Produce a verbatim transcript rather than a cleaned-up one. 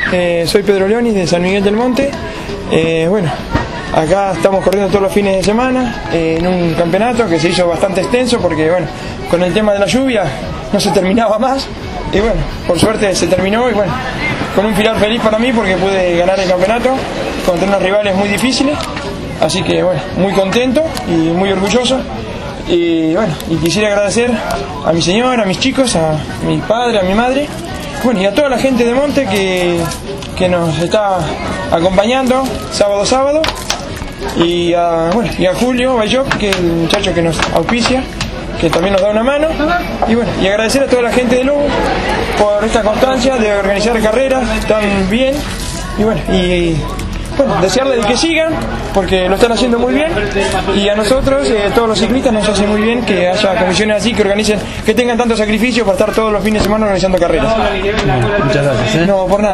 eh, soy Pedro Leonis de San Miguel del Monte. Eh, bueno, acá estamos corriendo todos los fines de semana eh, en un campeonato que se hizo bastante extenso porque, bueno, con el tema de la lluvia no se terminaba más y, bueno, por suerte se terminó y, bueno, con un final feliz para mí porque pude ganar el campeonato contra unos rivales muy difíciles, así que, bueno, muy contento y muy orgulloso. Y bueno, y quisiera agradecer a mi señora, a mis chicos, a mi padre, a mi madre, bueno, y a toda la gente de Monte que, que nos está acompañando sábado sábado, y a, bueno, y a Julio Bayop, que es el muchacho que nos auspicia, que también nos da una mano, y bueno, y agradecer a toda la gente de Lugo por esta constancia de organizar carreras tan bien, y bueno, y bueno, desearles que sigan, porque lo están haciendo muy bien, y a nosotros, eh, todos los ciclistas, nos hace muy bien que haya comisiones así, que organicen, que tengan tanto sacrificio para estar todos los fines de semana organizando carreras. Muchas gracias. ¿eh? No, por nada.